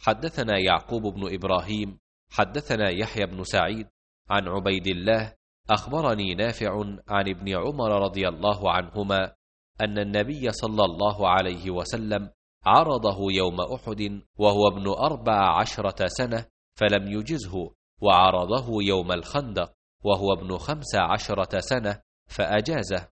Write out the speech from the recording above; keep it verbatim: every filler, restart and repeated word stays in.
حدثنا يعقوب بن إبراهيم حدثنا يحيى بن سعيد عن عبيد الله أخبرني نافع عن ابن عمر رضي الله عنهما أن النبي صلى الله عليه وسلم عرضه يوم أحد وهو ابن أربع عشرة سنة فلم يجزه، وعرضه يوم الخندق وهو ابن خمس عشرة سنة فأجازه،